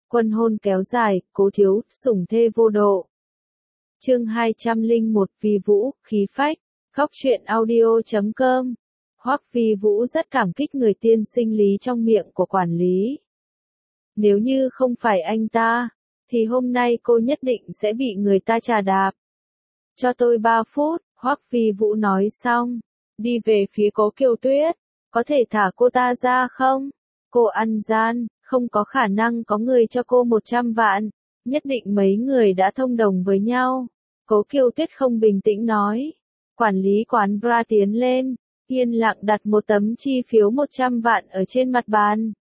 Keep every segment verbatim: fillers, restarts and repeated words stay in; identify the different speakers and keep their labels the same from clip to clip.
Speaker 1: Quân hôn kéo dài, Cố thiếu, sủng thê vô độ. Chương hai trăm lẻ một Vi Vũ, khí phách. Góc truyện audio chấm com. Hoắc Vi Vũ rất cảm kích người tiên sinh Lý trong miệng của quản lý. Nếu như không phải anh ta, thì hôm nay cô nhất định sẽ bị người ta chà đạp. Cho tôi ba phút, Hoắc Vi Vũ nói xong, đi về phía Cố Kiều Tuyết. Có thể thả cô ta ra không? Cô ăn gian, không có khả năng có người cho cô một trăm vạn. Nhất định mấy người đã thông đồng với nhau. Cố Kiều Tuyết không bình tĩnh nói. Quản lý quán bar tiến lên, yên lặng đặt một tấm chi phiếu một trăm vạn ở trên mặt bàn.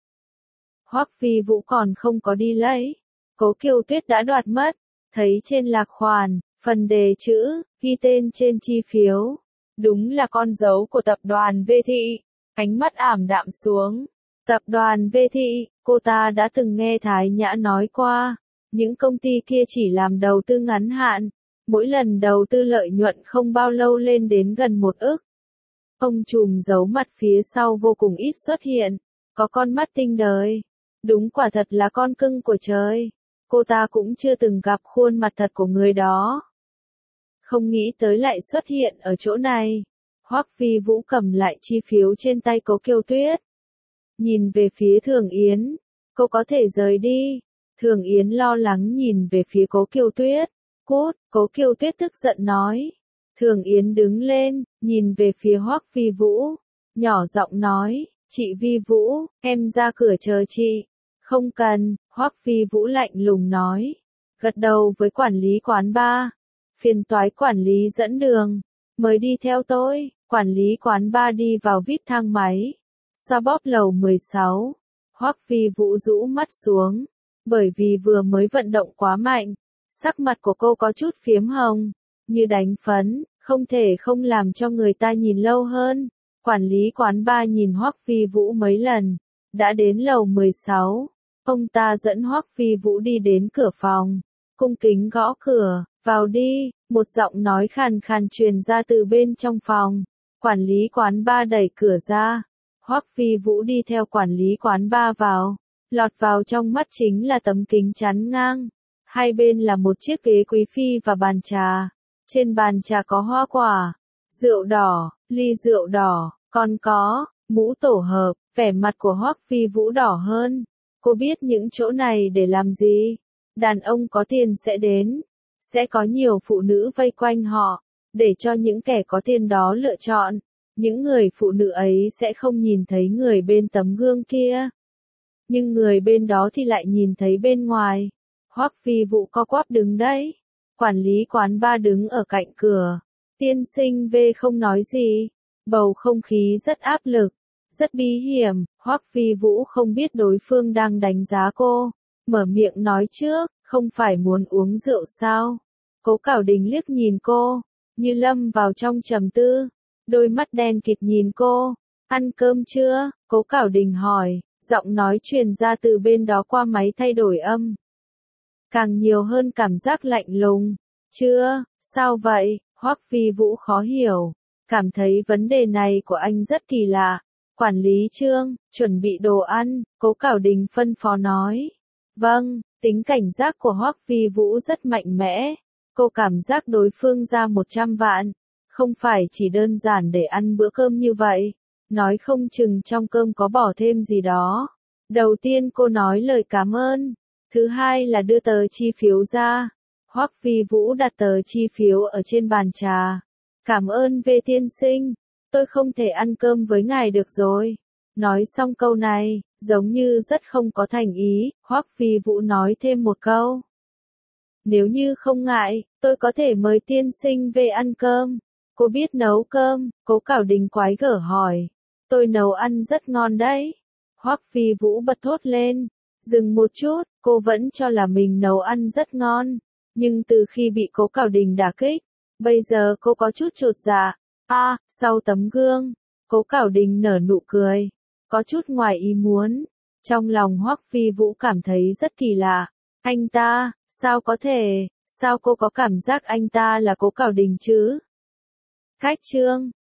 Speaker 1: Hoắc Vi Vũ còn không có đi lấy. Cố Kiều Tuyết đã đoạt mất. Thấy trên lạc khoản, phần đề chữ, ghi tên trên chi phiếu. Đúng là con dấu của tập đoàn V Thị. Ánh mắt ảm đạm xuống. Tập đoàn V Thị, cô ta đã từng nghe Thái Nhã nói qua. Những công ty kia chỉ làm đầu tư ngắn hạn. Mỗi lần đầu tư lợi nhuận không bao lâu lên đến gần một ức. Ông trùm giấu mặt phía sau vô cùng ít xuất hiện. Có con mắt tinh đời. Đúng quả thật là con cưng của trời. Cô ta cũng chưa từng gặp khuôn mặt thật của người đó. Không nghĩ tới lại xuất hiện ở chỗ này. Hoắc Vi Vũ cầm lại chi phiếu trên tay Cố Kiều Tuyết. Nhìn về phía Thường Yến. Cô có thể rời đi. Thường Yến lo lắng nhìn về phía Cố Kiều Tuyết. Cút, Cố Kiều Tuyết tức giận nói. Thường Yến đứng lên, nhìn về phía Hoắc Vi Vũ. Nhỏ giọng nói, chị Vi Vũ, em ra cửa chờ chị. Không cần, Hoắc Vi Vũ lạnh lùng nói. Gật đầu với quản lý quán bar. Phiền toái quản lý dẫn đường. Mời đi theo tôi. Quản lý quán bar đi vào vê i pê thang máy. Xoa bóp lầu mười sáu. Hoắc Vi Vũ rũ mắt xuống. Bởi vì vừa mới vận động quá mạnh. Sắc mặt của cô có chút phiếm hồng. Như đánh phấn, không thể không làm cho người ta nhìn lâu hơn. Quản lý quán bar nhìn Hoắc Vi Vũ mấy lần. Đã đến lầu mười sáu. Ông ta dẫn Hoắc Vi Vũ đi đến cửa phòng. Cung kính gõ cửa. Vào đi, một giọng nói khàn khàn truyền ra từ bên trong phòng. Quản lý quán bar đẩy cửa ra. Hoắc Vi Vũ đi theo quản lý quán bar vào. Lọt vào trong mắt chính là tấm kính chắn ngang. Hai bên là một chiếc ghế quý phi và bàn trà. Trên bàn trà có hoa quả, rượu đỏ, ly rượu đỏ, còn có mũ tổ hợp. Vẻ mặt của Hoắc Vi Vũ đỏ hơn. Cô biết những chỗ này để làm gì? Đàn ông có tiền sẽ đến. Sẽ có nhiều phụ nữ vây quanh họ, để cho những kẻ có tiền đó lựa chọn. Những người phụ nữ ấy sẽ không nhìn thấy người bên tấm gương kia. Nhưng người bên đó thì lại nhìn thấy bên ngoài. Hoắc Vi Vũ co quắp đứng đấy. Quản lý quán bar đứng ở cạnh cửa. Tiên sinh V không nói gì. Bầu không khí rất áp lực, rất bí hiểm. Hoắc Vi Vũ không biết đối phương đang đánh giá cô. Mở miệng nói trước, không phải muốn uống rượu sao? Cố Cảo Đình liếc nhìn cô, như lâm vào trong trầm tư. Đôi mắt đen kịt nhìn cô. Ăn cơm chưa? Cố Cảo Đình hỏi, giọng nói truyền ra từ bên đó qua máy thay đổi âm. Càng nhiều hơn cảm giác lạnh lùng. Chưa, sao vậy? Hoắc Vi Vũ khó hiểu. Cảm thấy vấn đề này của anh rất kỳ lạ. Quản lý Trương, chuẩn bị đồ ăn, Cố Cảo Đình phân phó nói. Vâng, tính cảnh giác của Hoắc Vi Vũ rất mạnh mẽ. Cô cảm giác đối phương ra một trăm vạn. Không phải chỉ đơn giản để ăn bữa cơm như vậy. Nói không chừng trong cơm có bỏ thêm gì đó. Đầu tiên cô nói lời cảm ơn. Thứ hai là đưa tờ chi phiếu ra. Hoắc Vi Vũ đặt tờ chi phiếu ở trên bàn trà. Cảm ơn V tiên sinh. Tôi không thể ăn cơm với ngài được rồi. Nói xong câu này, giống như rất không có thành ý, Hoắc Vi Vũ nói thêm một câu. Nếu như không ngại, tôi có thể mời tiên sinh về ăn cơm. Cô biết nấu cơm? Cố Cảo Đình quái gở hỏi. Tôi nấu ăn rất ngon đấy. Hoắc Vi Vũ bật thốt lên. Dừng một chút, cô vẫn cho là mình nấu ăn rất ngon. Nhưng từ khi bị Cố Cảo Đình đả kích, bây giờ cô có chút chột dạ. À, sau tấm gương, Cố Cảo Đình nở nụ cười. Có chút ngoài ý muốn. Trong lòng Hoắc Vi Vũ cảm thấy rất kỳ lạ. Anh ta, sao có thể, sao cô có cảm giác anh ta là Cố Cảo Đình chứ? Khách trương,